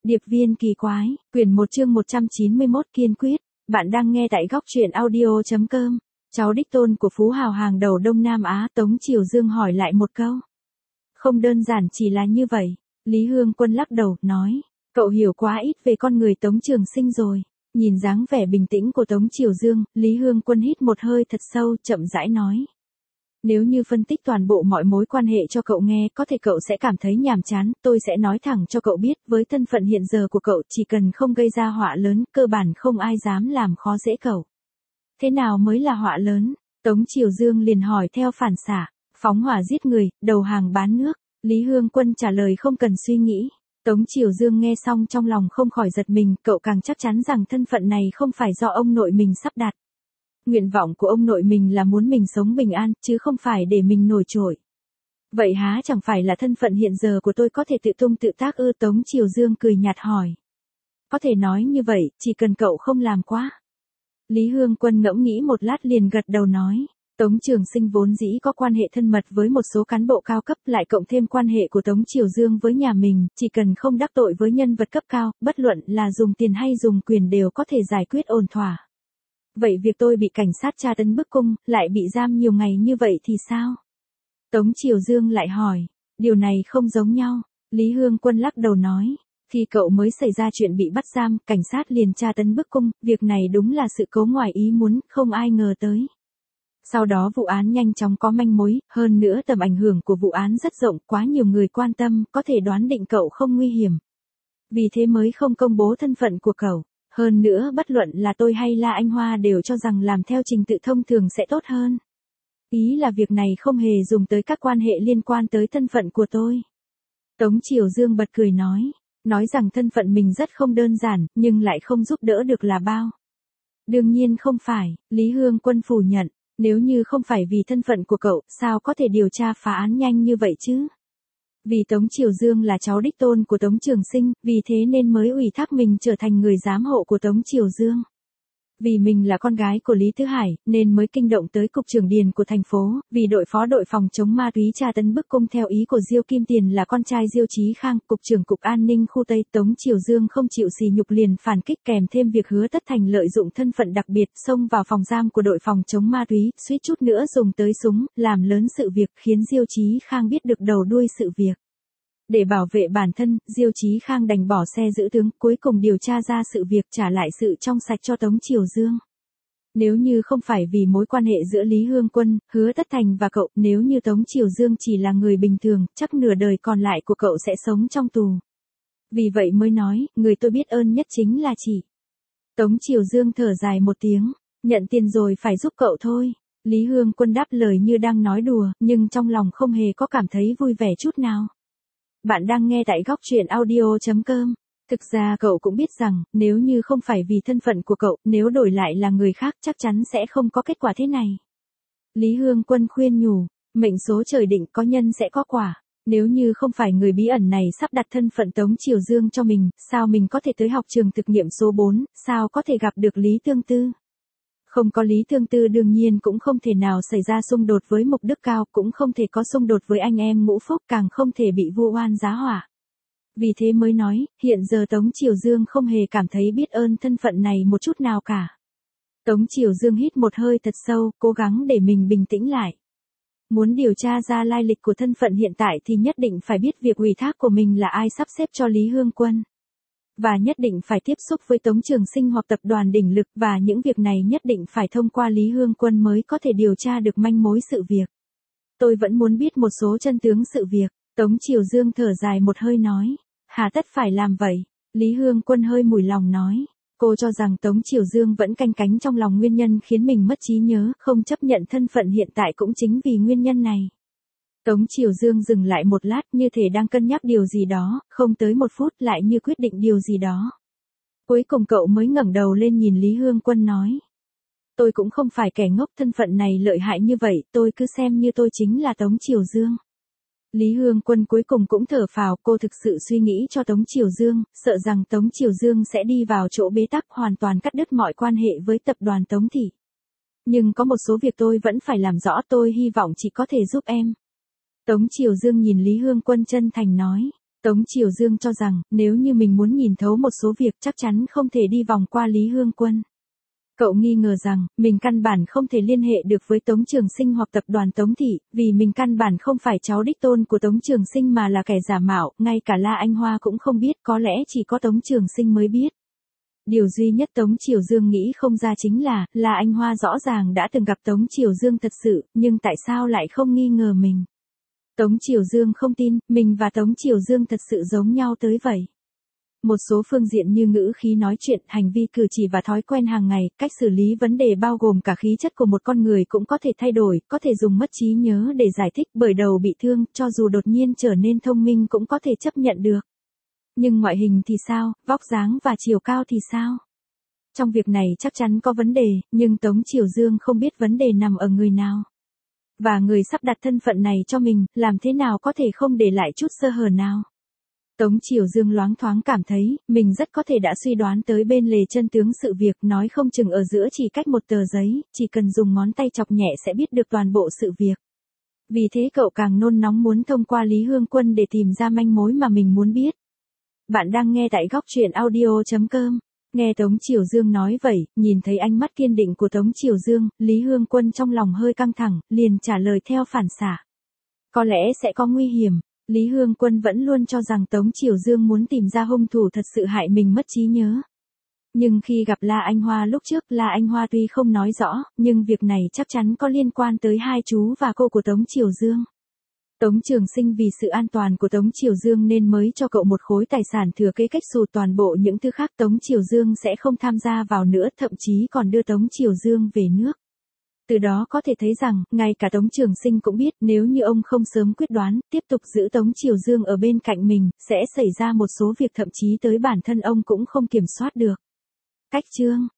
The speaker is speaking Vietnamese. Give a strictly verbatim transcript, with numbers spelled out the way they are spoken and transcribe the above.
Điệp viên kỳ quái, quyển một chương một trăm chín mươi mốt kiên quyết, bạn đang nghe tại góc truyện audio.com. Cháu đích tôn của phú hào hàng đầu Đông Nam Á Tống Triều Dương hỏi lại một câu. Không đơn giản chỉ là như vậy, Lý Hương Quân lắc đầu, nói, cậu hiểu quá ít về con người Tống Trường Sinh rồi. Nhìn dáng vẻ bình tĩnh của Tống Triều Dương, Lý Hương Quân hít một hơi thật sâu, chậm rãi nói. Nếu như phân tích toàn bộ mọi mối quan hệ cho cậu nghe, có thể cậu sẽ cảm thấy nhàm chán, tôi sẽ nói thẳng cho cậu biết, với thân phận hiện giờ của cậu, chỉ cần không gây ra họa lớn, cơ bản không ai dám làm khó dễ cậu. Thế nào mới là họa lớn? Tống Triều Dương liền hỏi theo phản xạ, phóng hỏa giết người, đầu hàng bán nước. Lý Hương Quân trả lời không cần suy nghĩ. Tống Triều Dương nghe xong trong lòng không khỏi giật mình, cậu càng chắc chắn rằng thân phận này không phải do ông nội mình sắp đặt. Nguyện vọng của ông nội mình là muốn mình sống bình an, chứ không phải để mình nổi trội. Vậy há chẳng phải là thân phận hiện giờ của tôi có thể tự tung tự tác ư? Tống Triều Dương cười nhạt hỏi. Có thể nói như vậy, chỉ cần cậu không làm quá. Lý Hương Quân ngẫm nghĩ một lát liền gật đầu nói. Tống Trường Sinh vốn dĩ có quan hệ thân mật với một số cán bộ cao cấp, lại cộng thêm quan hệ của Tống Triều Dương với nhà mình, chỉ cần không đắc tội với nhân vật cấp cao, bất luận là dùng tiền hay dùng quyền đều có thể giải quyết ổn thỏa. Vậy việc tôi bị cảnh sát tra tấn bức cung, lại bị giam nhiều ngày như vậy thì sao? Tống Triều Dương lại hỏi, điều này không giống nhau. Lý Hương Quân lắc đầu nói, khi cậu mới xảy ra chuyện bị bắt giam, cảnh sát liền tra tấn bức cung, việc này đúng là sự cố ngoài ý muốn, không ai ngờ tới. Sau đó vụ án nhanh chóng có manh mối, hơn nữa tầm ảnh hưởng của vụ án rất rộng, quá nhiều người quan tâm, có thể đoán định cậu không nguy hiểm. Vì thế mới không công bố thân phận của cậu. Hơn nữa bất luận là tôi hay là anh Hoa đều cho rằng làm theo trình tự thông thường sẽ tốt hơn. Ý là việc này không hề dùng tới các quan hệ liên quan tới thân phận của tôi. Tống Triều Dương bật cười nói, nói rằng thân phận mình rất không đơn giản, nhưng lại không giúp đỡ được là bao. Đương nhiên không phải, Lý Hương Quân phủ nhận, nếu như không phải vì thân phận của cậu, sao có thể điều tra phá án nhanh như vậy chứ? Vì Tống Triều Dương là cháu đích tôn của Tống Trường Sinh, vì thế nên mới ủy thác mình trở thành người giám hộ của Tống Triều Dương. Vì mình là con gái của Lý Tứ Hải, nên mới kinh động tới cục trưởng điền của thành phố, vì đội phó đội phòng chống ma túy tra tấn bức cung theo ý của Diêu Kim Tiền là con trai Diêu Chí Khang, cục trưởng cục an ninh khu Tây. Tống Triều Dương không chịu sỉ nhục liền phản kích, kèm thêm việc Hứa Tất Thành lợi dụng thân phận đặc biệt xông vào phòng giam của đội phòng chống ma túy, suýt chút nữa dùng tới súng, làm lớn sự việc, khiến Diêu Chí Khang biết được đầu đuôi sự việc. Để bảo vệ bản thân, Diêu Chí Khang đành bỏ xe giữ tướng, cuối cùng điều tra ra sự việc, trả lại sự trong sạch cho Tống Triều Dương. Nếu như không phải vì mối quan hệ giữa Lý Hương Quân, Hứa Tất Thành và cậu, nếu như Tống Triều Dương chỉ là người bình thường, chắc nửa đời còn lại của cậu sẽ sống trong tù. Vì vậy mới nói, người tôi biết ơn nhất chính là chị. Tống Triều Dương thở dài một tiếng, nhận tiền rồi phải giúp cậu thôi. Lý Hương Quân đáp lời như đang nói đùa, nhưng trong lòng không hề có cảm thấy vui vẻ chút nào. Bạn đang nghe tại góc truyện audio.com. Thực ra cậu cũng biết rằng, nếu như không phải vì thân phận của cậu, nếu đổi lại là người khác chắc chắn sẽ không có kết quả thế này. Lý Hương Quân khuyên nhủ, mệnh số trời định có nhân sẽ có quả. Nếu như không phải người bí ẩn này sắp đặt thân phận Tống Triều Dương cho mình, sao mình có thể tới học trường thực nghiệm số bốn, sao có thể gặp được Lý Tương Tư? Không có Lý Tương Tư đương nhiên cũng không thể nào xảy ra xung đột với Mục Đức Cao, cũng không thể có xung đột với anh em Ngũ Phúc, càng không thể bị vu oan giá họa. Vì thế mới nói, hiện giờ Tống Triều Dương không hề cảm thấy biết ơn thân phận này một chút nào cả. Tống Triều Dương hít một hơi thật sâu, cố gắng để mình bình tĩnh lại. Muốn điều tra ra lai lịch của thân phận hiện tại thì nhất định phải biết việc ủy thác của mình là ai sắp xếp cho Lý Hương Quân. Và nhất định phải tiếp xúc với Tống Trường Sinh hoặc tập đoàn đỉnh lực, và những việc này nhất định phải thông qua Lý Hương Quân mới có thể điều tra được manh mối sự việc. Tôi vẫn muốn biết một số chân tướng sự việc. Tống Triều Dương thở dài một hơi nói, hà tất phải làm vậy? Lý Hương Quân hơi mùi lòng nói, cô cho rằng Tống Triều Dương vẫn canh cánh trong lòng nguyên nhân khiến mình mất trí nhớ, không chấp nhận thân phận hiện tại cũng chính vì nguyên nhân này. Tống Triều Dương dừng lại một lát như thể đang cân nhắc điều gì đó, không tới một phút lại như quyết định điều gì đó. Cuối cùng cậu mới ngẩng đầu lên nhìn Lý Hương Quân nói. Tôi cũng không phải kẻ ngốc, thân phận này lợi hại như vậy, tôi cứ xem như tôi chính là Tống Triều Dương. Lý Hương Quân cuối cùng cũng thở phào, cô thực sự suy nghĩ cho Tống Triều Dương, sợ rằng Tống Triều Dương sẽ đi vào chỗ bế tắc, hoàn toàn cắt đứt mọi quan hệ với tập đoàn Tống Thị. Nhưng có một số việc tôi vẫn phải làm rõ, tôi hy vọng chị có thể giúp em. Tống Triều Dương nhìn Lý Hương Quân chân thành nói, Tống Triều Dương cho rằng, nếu như mình muốn nhìn thấu một số việc chắc chắn không thể đi vòng qua Lý Hương Quân. Cậu nghi ngờ rằng, mình căn bản không thể liên hệ được với Tống Trường Sinh hoặc tập đoàn Tống Thị, vì mình căn bản không phải cháu đích tôn của Tống Trường Sinh mà là kẻ giả mạo, ngay cả La Anh Hoa cũng không biết, có lẽ chỉ có Tống Trường Sinh mới biết. Điều duy nhất Tống Triều Dương nghĩ không ra chính là, La Anh Hoa rõ ràng đã từng gặp Tống Triều Dương thật sự, nhưng tại sao lại không nghi ngờ mình? Tống Triều Dương không tin, mình và Tống Triều Dương thật sự giống nhau tới vậy. Một số phương diện như ngữ khí nói chuyện, hành vi cử chỉ và thói quen hàng ngày, cách xử lý vấn đề bao gồm cả khí chất của một con người cũng có thể thay đổi, có thể dùng mất trí nhớ để giải thích, bởi đầu bị thương, cho dù đột nhiên trở nên thông minh cũng có thể chấp nhận được. Nhưng ngoại hình thì sao, vóc dáng và chiều cao thì sao? Trong việc này chắc chắn có vấn đề, nhưng Tống Triều Dương không biết vấn đề nằm ở người nào. Và người sắp đặt thân phận này cho mình, làm thế nào có thể không để lại chút sơ hở nào? Tống Triều Dương loáng thoáng cảm thấy, mình rất có thể đã suy đoán tới bên lề chân tướng sự việc, nói không chừng ở giữa chỉ cách một tờ giấy, chỉ cần dùng ngón tay chọc nhẹ sẽ biết được toàn bộ sự việc. Vì thế cậu càng nôn nóng muốn thông qua Lý Hương Quân để tìm ra manh mối mà mình muốn biết. Bạn đang nghe tại góc truyện audio chấm com. Nghe Tống Triều Dương nói vậy, nhìn thấy ánh mắt kiên định của Tống Triều Dương, Lý Hương Quân trong lòng hơi căng thẳng, liền trả lời theo phản xạ. Có lẽ sẽ có nguy hiểm. Lý Hương Quân vẫn luôn cho rằng Tống Triều Dương muốn tìm ra hung thủ thật sự hại mình mất trí nhớ. Nhưng khi gặp La Anh Hoa lúc trước, La Anh Hoa tuy không nói rõ, nhưng việc này chắc chắn có liên quan tới hai chú và cô của Tống Triều Dương. Tống Trường Sinh vì sự an toàn của Tống Triều Dương nên mới cho cậu một khối tài sản thừa kế cách xù toàn bộ những thứ khác Tống Triều Dương sẽ không tham gia vào nữa, thậm chí còn đưa Tống Triều Dương về nước. Từ đó có thể thấy rằng, ngay cả Tống Trường Sinh cũng biết nếu như ông không sớm quyết đoán, tiếp tục giữ Tống Triều Dương ở bên cạnh mình, sẽ xảy ra một số việc thậm chí tới bản thân ông cũng không kiểm soát được. Cách chương